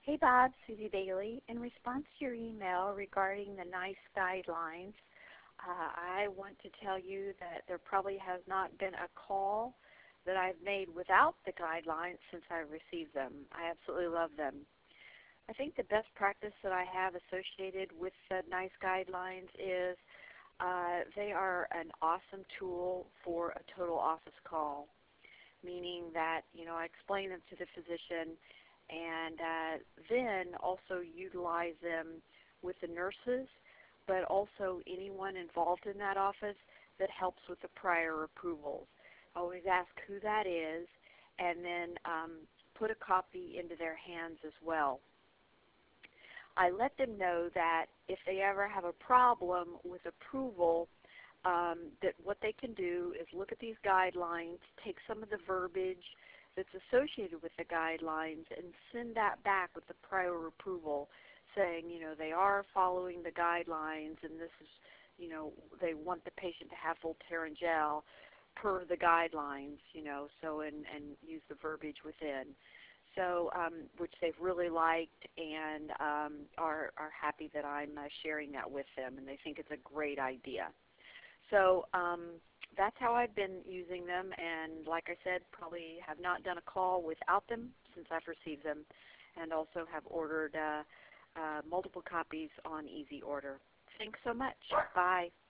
Hey Bob, Susie Bailey. In response to your email regarding the NICE guidelines, I want to tell you that there probably has not been a call that I've made without the guidelines since I received them. I absolutely love them. I think the best practice that I have associated with the NICE guidelines is they are an awesome tool for a total office call, meaning that, I explain them to the physician and then also utilize them with the nurses, but also anyone involved in that office that helps with the prior approvals. I always ask who that is and then put a copy into their hands as well. I let them know that if they ever have a problem with approval, that what they can do is look at these guidelines, take some of the verbiage that's associated with the guidelines, and send that back with the prior approval, saying, they are following the guidelines, and this is, they want the patient to have Voltaren gel per the guidelines, and use the verbiage within. So, which they've really liked and are happy that I'm sharing that with them, and they think it's a great idea. So that's how I've been using them, and like I said, probably have not done a call without them since I've received them, and also have ordered multiple copies on Easy Order. Thanks so much. Bye.